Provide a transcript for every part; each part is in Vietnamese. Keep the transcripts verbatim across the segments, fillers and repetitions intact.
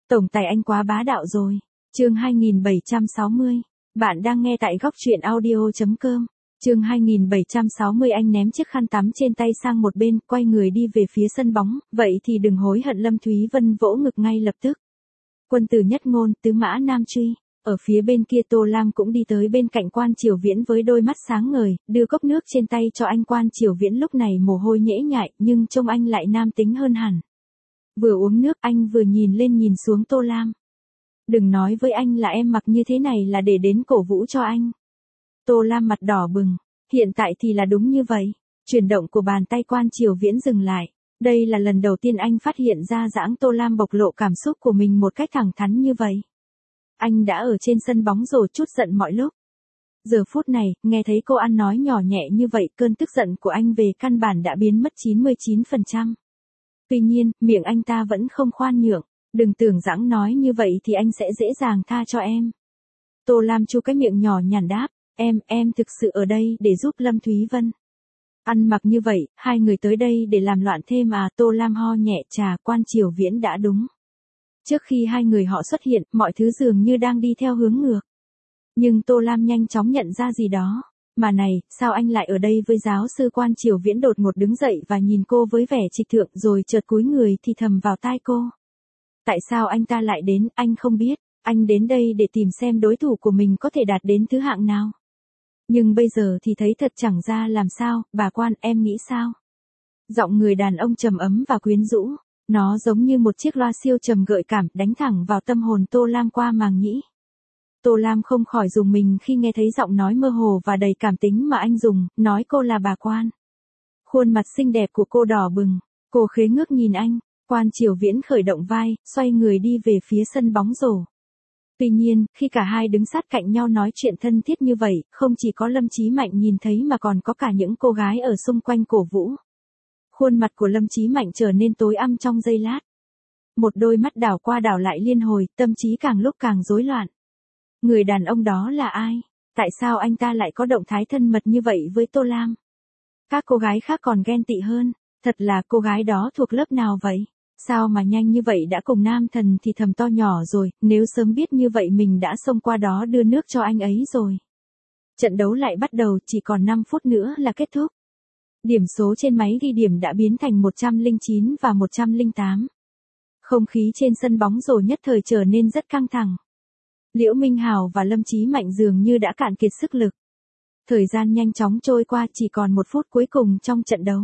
Tổng tài anh quá bá đạo rồi. Chương hai nghìn bảy trăm sáu mươi. Bạn đang nghe tại góc truyện audio chấm com. Chương hai nghìn bảy trăm sáu mươi. Anh ném chiếc khăn tắm trên tay sang một bên, quay người đi về phía sân bóng, vậy thì đừng hối hận. Lâm Thúy Vân vỗ ngực ngay lập tức. Quân tử nhất ngôn, tứ mã nam truy. Ở phía bên kia Tô Lam cũng đi tới bên cạnh Quan Triều Viễn với đôi mắt sáng ngời, đưa cốc nước trên tay cho anh. Quan Triều Viễn lúc này mồ hôi nhễ nhại, nhưng trông anh lại nam tính hơn hẳn. Vừa uống nước anh vừa nhìn lên nhìn xuống Tô Lam. Đừng nói với anh là em mặc như thế này là để đến cổ vũ cho anh. Tô Lam mặt đỏ bừng. Hiện tại thì là đúng như vậy. Chuyển động của bàn tay Quan Triều Viễn dừng lại. Đây là lần đầu tiên anh phát hiện ra dáng Tô Lam bộc lộ cảm xúc của mình một cách thẳng thắn như vậy. Anh đã ở trên sân bóng rồi chút giận mọi lúc. Giờ phút này, nghe thấy cô ăn nói nhỏ nhẹ như vậy, cơn tức giận của anh về căn bản đã biến mất chín mươi chín phần trăm. Tuy nhiên, miệng anh ta vẫn không khoan nhượng. Đừng tưởng rằng nói như vậy thì anh sẽ dễ dàng tha cho em. Tô Lam chu cái miệng nhỏ nhàn đáp, em, em thực sự ở đây để giúp Lâm Thúy Vân. Ăn mặc như vậy, hai người tới đây để làm loạn thêm à? Tô Lam ho nhẹ trà. Quan Triều Viễn đã đúng. Trước khi hai người họ xuất hiện, mọi thứ dường như đang đi theo hướng ngược. Nhưng Tô Lam nhanh chóng nhận ra gì đó. Mà này, sao anh lại ở đây với giáo sư? Quan Triều Viễn đột ngột đứng dậy và nhìn cô với vẻ trịch thượng, rồi chợt cúi người thì thầm vào tai cô. Tại sao anh ta lại đến? Anh không biết. Anh đến đây để tìm xem đối thủ của mình có thể đạt đến thứ hạng nào. Nhưng bây giờ thì thấy thật chẳng ra làm sao. Bà Quan, em nghĩ sao? Giọng người đàn ông trầm ấm và quyến rũ. Nó giống như một chiếc loa siêu trầm gợi cảm, đánh thẳng vào tâm hồn Tô Lam qua màng nhĩ. Tô Lam không khỏi rùng mình khi nghe thấy giọng nói mơ hồ và đầy cảm tính mà anh dùng, nói cô là bà Quan. Khuôn mặt xinh đẹp của cô đỏ bừng. Cô khế ngước nhìn anh. Quan Triều Viễn khởi động vai, xoay người đi về phía sân bóng rổ. Tuy nhiên, khi cả hai đứng sát cạnh nhau nói chuyện thân thiết như vậy, không chỉ có Lâm Chí Mạnh nhìn thấy mà còn có cả những cô gái ở xung quanh cổ vũ. Khuôn mặt của Lâm Chí Mạnh trở nên tối âm trong giây lát. Một đôi mắt đảo qua đảo lại liên hồi, tâm trí càng lúc càng rối loạn. Người đàn ông đó là ai? Tại sao anh ta lại có động thái thân mật như vậy với Tô Lam? Các cô gái khác còn ghen tị hơn. Thật là cô gái đó thuộc lớp nào vậy? Sao mà nhanh như vậy đã cùng nam thần thì thầm to nhỏ rồi, nếu sớm biết như vậy mình đã xông qua đó đưa nước cho anh ấy rồi. Trận đấu lại bắt đầu, chỉ còn năm phút nữa là kết thúc. Điểm số trên máy ghi điểm đã biến thành một trăm lẻ chín và một trăm lẻ tám. Không khí trên sân bóng rổ nhất thời trở nên rất căng thẳng. Liễu Minh Hào và Lâm Chí Mạnh dường như đã cạn kiệt sức lực. Thời gian nhanh chóng trôi qua, chỉ còn một phút cuối cùng trong trận đấu.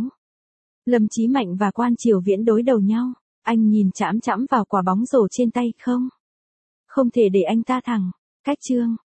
Lâm Chí Mạnh và Quan Triều Viễn đối đầu nhau. Anh nhìn chãm chãm vào quả bóng rổ trên tay. Không. Không thể để anh ta thẳng. Cách chương.